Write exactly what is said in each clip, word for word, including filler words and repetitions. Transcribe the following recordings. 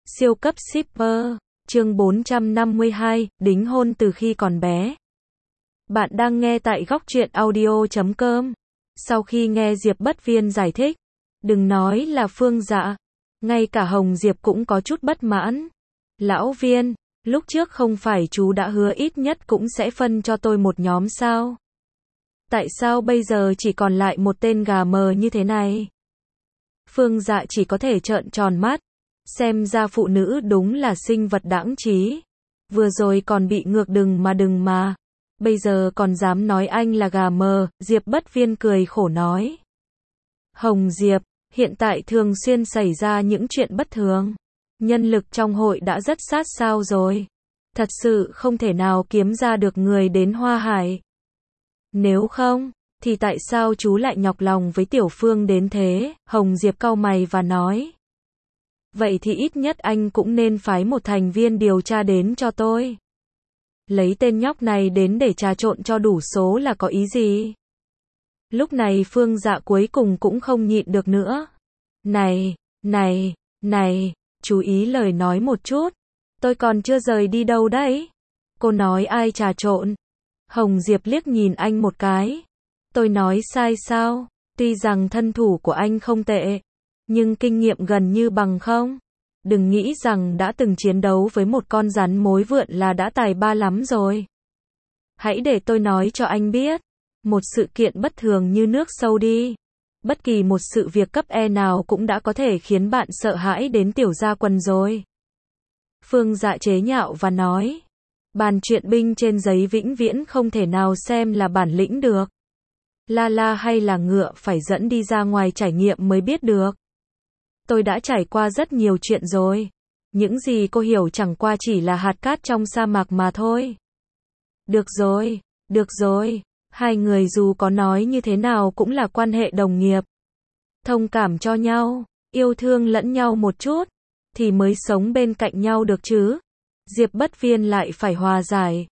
Siêu cấp shipper, chương bốn trăm năm mươi hai, đính hôn từ khi còn bé. Bạn đang nghe tại góc truyện audio chấm com. Sau khi nghe Diệp Bất Viên giải thích, đừng nói là Phương Dạ, ngay cả Hồng Diệp cũng có chút bất mãn. Lão Viên, lúc trước không phải chú đã hứa ít nhất cũng sẽ phân cho tôi một nhóm sao? Tại sao bây giờ chỉ còn lại một tên gà mờ như thế này? Phương Dạ chỉ có thể trợn tròn mắt. Xem ra phụ nữ đúng là sinh vật đãng trí. Vừa rồi còn bị ngược đừng mà đừng mà. Bây giờ còn dám nói anh là gà mờ, Diệp Bất Viên cười khổ nói. Hồng Diệp, hiện tại thường xuyên xảy ra những chuyện bất thường. Nhân lực trong hội đã rất sát sao rồi. Thật sự không thể nào kiếm ra được người đến Hoa Hải. Nếu không, thì tại sao chú lại nhọc lòng với Tiểu Phương đến thế? Hồng Diệp cau mày và nói. Vậy thì ít nhất anh cũng nên phái một thành viên điều tra đến cho tôi. Lấy tên nhóc này đến để trà trộn cho đủ số là có ý gì? Lúc này Phương Dạ cuối cùng cũng không nhịn được nữa. Này, này, này, chú ý lời nói một chút. Tôi còn chưa rời đi đâu đấy. Cô nói ai trà trộn? Hồng Diệp liếc nhìn anh một cái. Tôi nói sai sao? Tuy rằng thân thủ của anh không tệ, nhưng kinh nghiệm gần như bằng không. Đừng nghĩ rằng đã từng chiến đấu với một con rắn mối vượn là đã tài ba lắm rồi. Hãy để tôi nói cho anh biết. Một sự kiện bất thường như nước sâu đi. Bất kỳ một sự việc cấp E nào cũng đã có thể khiến bạn sợ hãi đến tiểu gia quần rồi. Phương Dạ chế nhạo và nói. Bàn chuyện binh trên giấy vĩnh viễn không thể nào xem là bản lĩnh được. La la hay là ngựa phải dẫn đi ra ngoài trải nghiệm mới biết được. Tôi đã trải qua rất nhiều chuyện rồi. Những gì cô hiểu chẳng qua chỉ là hạt cát trong sa mạc mà thôi. Được rồi, được rồi. Hai người dù có nói như thế nào cũng là quan hệ đồng nghiệp. Thông cảm cho nhau, yêu thương lẫn nhau một chút, thì mới sống bên cạnh nhau được chứ. Diệp Bất Viên lại phải hòa giải.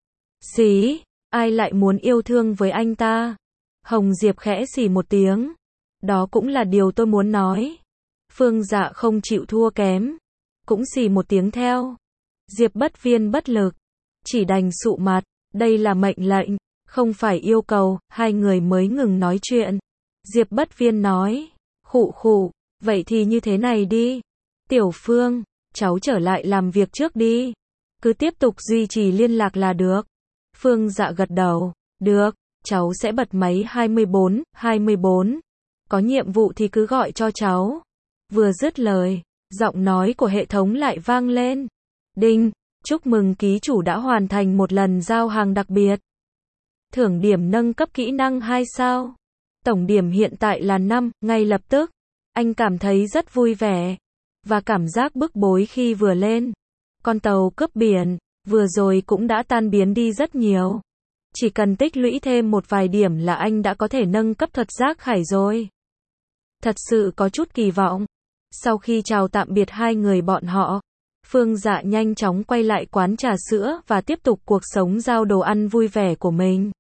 Xí, ai lại muốn yêu thương với anh ta? Hồng Diệp khẽ xì một tiếng. Đó cũng là điều tôi muốn nói. Phương Dạ không chịu thua kém, cũng xì một tiếng theo. Diệp Bất Viên bất lực, chỉ đành sụ mặt. Đây là mệnh lệnh, không phải yêu cầu. Hai người mới ngừng nói chuyện. Diệp Bất Viên nói, khụ khụ, vậy thì như thế này đi. Tiểu Phương, cháu trở lại làm việc trước đi. Cứ tiếp tục duy trì liên lạc là được. Phương Dạ gật đầu, được, cháu sẽ bật máy hai mươi bốn, hai mươi bốn. Có nhiệm vụ thì cứ gọi cho cháu. Vừa dứt lời, giọng nói của hệ thống lại vang lên. Đinh, chúc mừng ký chủ đã hoàn thành một lần giao hàng đặc biệt. Thưởng điểm nâng cấp kỹ năng hai sao. Tổng điểm hiện tại là năm, ngay lập tức. Anh cảm thấy rất vui vẻ. Và cảm giác bức bối khi vừa lên. Con tàu cướp biển, vừa rồi cũng đã tan biến đi rất nhiều. Chỉ cần tích lũy thêm một vài điểm là anh đã có thể nâng cấp thuật giác khải rồi. Thật sự có chút kỳ vọng. Sau khi chào tạm biệt hai người bọn họ, Phương Dạ nhanh chóng quay lại quán trà sữa và tiếp tục cuộc sống giao đồ ăn vui vẻ của mình.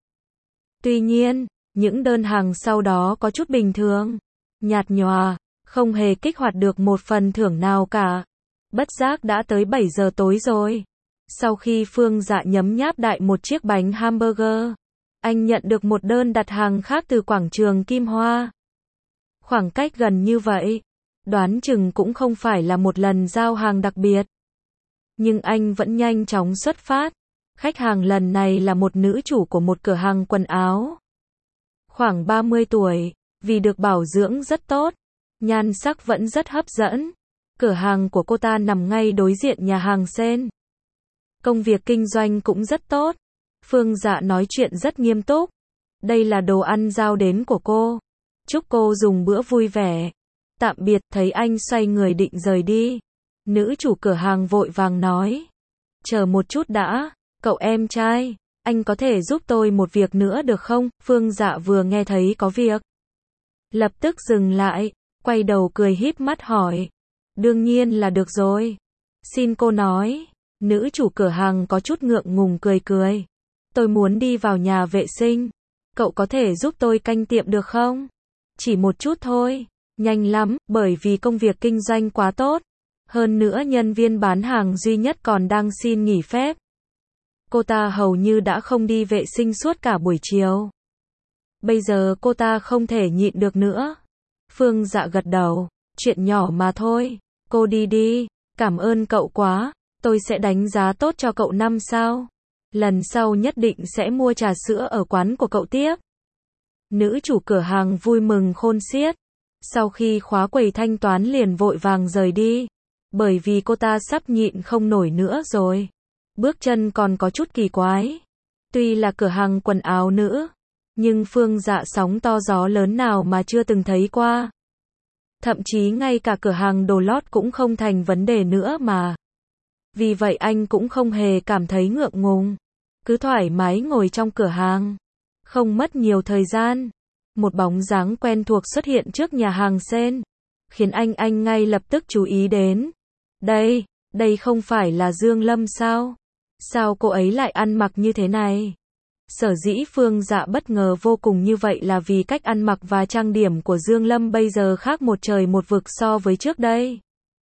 Tuy nhiên, những đơn hàng sau đó có chút bình thường, nhạt nhòa, không hề kích hoạt được một phần thưởng nào cả. Bất giác đã tới bảy giờ tối rồi. Sau khi Phương Dạ nhấm nháp đại một chiếc bánh hamburger, anh nhận được một đơn đặt hàng khác từ quảng trường Kim Hoa. Khoảng cách gần như vậy, đoán chừng cũng không phải là một lần giao hàng đặc biệt. Nhưng anh vẫn nhanh chóng xuất phát. Khách hàng lần này là một nữ chủ của một cửa hàng quần áo. Khoảng ba mươi tuổi, vì được bảo dưỡng rất tốt, nhan sắc vẫn rất hấp dẫn. Cửa hàng của cô ta nằm ngay đối diện nhà hàng Sen. Công việc kinh doanh cũng rất tốt. Phương Dạ nói chuyện rất nghiêm túc. Đây là đồ ăn giao đến của cô. Chúc cô dùng bữa vui vẻ. Tạm biệt. Thấy anh xoay người định rời đi, nữ chủ cửa hàng vội vàng nói. Chờ một chút đã, cậu em trai, anh có thể giúp tôi một việc nữa được không? Phương Dạ vừa nghe thấy có việc, lập tức dừng lại, quay đầu cười híp mắt hỏi. Đương nhiên là được rồi. Xin cô nói. Nữ chủ cửa hàng có chút ngượng ngùng cười cười. Tôi muốn đi vào nhà vệ sinh. Cậu có thể giúp tôi canh tiệm được không? Chỉ một chút thôi. Nhanh lắm, bởi vì công việc kinh doanh quá tốt. Hơn nữa nhân viên bán hàng duy nhất còn đang xin nghỉ phép. Cô ta hầu như đã không đi vệ sinh suốt cả buổi chiều. Bây giờ cô ta không thể nhịn được nữa. Phương Dạ gật đầu, chuyện nhỏ mà thôi, cô đi đi, cảm ơn cậu quá, tôi sẽ đánh giá tốt cho cậu năm sao. Lần sau nhất định sẽ mua trà sữa ở quán của cậu tiếp. Nữ chủ cửa hàng vui mừng khôn xiết. Sau khi khóa quầy thanh toán liền vội vàng rời đi. Bởi vì cô ta sắp nhịn không nổi nữa rồi. Bước chân còn có chút kỳ quái. Tuy là cửa hàng quần áo nữ, nhưng Phương Dạ sóng to gió lớn nào mà chưa từng thấy qua. Thậm chí ngay cả cửa hàng đồ lót cũng không thành vấn đề nữa mà. Vì vậy anh cũng không hề cảm thấy ngượng ngùng. Cứ thoải mái ngồi trong cửa hàng. Không mất nhiều thời gian. Một bóng dáng quen thuộc xuất hiện trước nhà hàng sen. Khiến anh anh ngay lập tức chú ý đến. Đây, đây không phải là Dương Lâm sao? Sao cô ấy lại ăn mặc như thế này? Sở dĩ Phương Dạ bất ngờ vô cùng như vậy là vì cách ăn mặc và trang điểm của Dương Lâm bây giờ khác một trời một vực so với trước đây.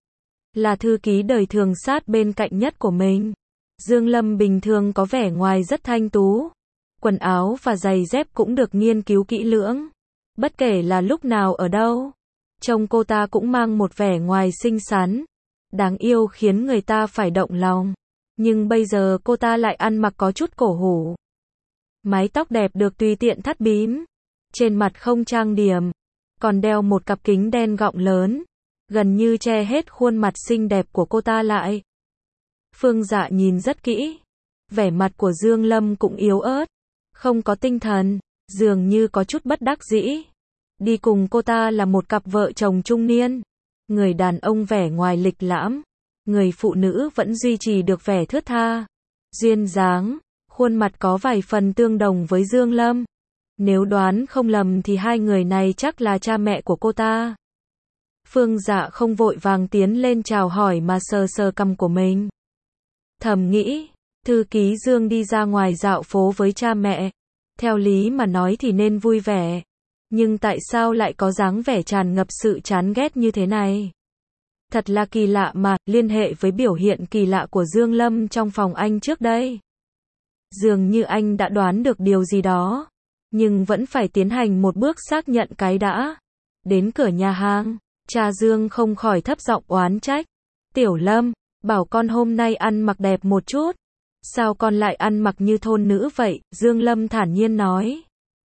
Là thư ký đời thường sát bên cạnh nhất của mình. Dương Lâm bình thường có vẻ ngoài rất thanh tú. Quần áo và giày dép cũng được nghiên cứu kỹ lưỡng. Bất kể là lúc nào ở đâu, trông cô ta cũng mang một vẻ ngoài xinh xắn, đáng yêu khiến người ta phải động lòng. Nhưng bây giờ cô ta lại ăn mặc có chút cổ hủ. Mái tóc đẹp được tùy tiện thắt bím. Trên mặt không trang điểm. Còn đeo một cặp kính đen gọng lớn. Gần như che hết khuôn mặt xinh đẹp của cô ta lại. Phương Dạ nhìn rất kỹ. Vẻ mặt của Dương Lâm cũng yếu ớt. Không có tinh thần. Dường như có chút bất đắc dĩ. Đi cùng cô ta là một cặp vợ chồng trung niên. Người đàn ông vẻ ngoài lịch lãm. Người phụ nữ vẫn duy trì được vẻ thướt tha. Duyên dáng. Khuôn mặt có vài phần tương đồng với Dương Lâm. Nếu đoán không lầm thì hai người này chắc là cha mẹ của cô ta. Phương Dạ không vội vàng tiến lên chào hỏi mà sờ sờ cằm của mình. Thầm nghĩ, thư ký Dương đi ra ngoài dạo phố với cha mẹ. Theo lý mà nói thì nên vui vẻ. Nhưng tại sao lại có dáng vẻ tràn ngập sự chán ghét như thế này? Thật là kỳ lạ mà, liên hệ với biểu hiện kỳ lạ của Dương Lâm trong phòng anh trước đây. Dường như anh đã đoán được điều gì đó. Nhưng vẫn phải tiến hành một bước xác nhận cái đã. Đến cửa nhà hàng, cha Dương không khỏi thấp giọng oán trách. Tiểu Lâm, bảo con hôm nay ăn mặc đẹp một chút. Sao con lại ăn mặc như thôn nữ vậy? Dương Lâm thản nhiên nói.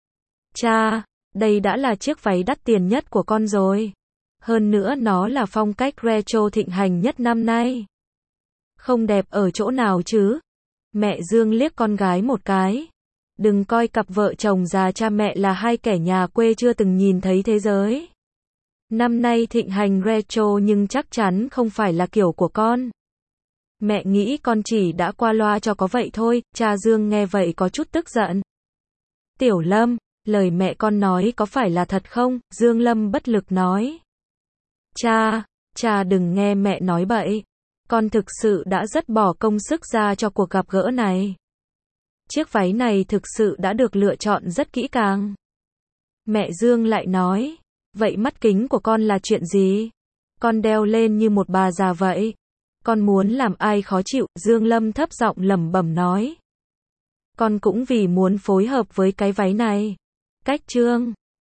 Cha, đây đã là chiếc váy đắt tiền nhất của con rồi. Hơn nữa nó là phong cách retro thịnh hành nhất năm nay. Không đẹp ở chỗ nào chứ? Mẹ Dương liếc con gái một cái. Đừng coi cặp vợ chồng già cha mẹ là hai kẻ nhà quê chưa từng nhìn thấy thế giới. Năm nay thịnh hành retro nhưng chắc chắn không phải là kiểu của con. Mẹ nghĩ con chỉ đã qua loa cho có vậy thôi. Cha Dương nghe vậy có chút tức giận. Tiểu Lâm, lời mẹ con nói có phải là thật không? Dương Lâm bất lực nói. Cha, cha đừng nghe mẹ nói bậy. Con thực sự đã rất bỏ công sức ra cho cuộc gặp gỡ này. Chiếc váy này thực sự đã được lựa chọn rất kỹ càng. Mẹ Dương lại nói. Vậy mắt kính của con là chuyện gì? Con đeo lên như một bà già vậy. Con muốn làm ai khó chịu? Dương Lâm thấp giọng lẩm bẩm nói. Con cũng vì muốn phối hợp với cái váy này. Cách trương.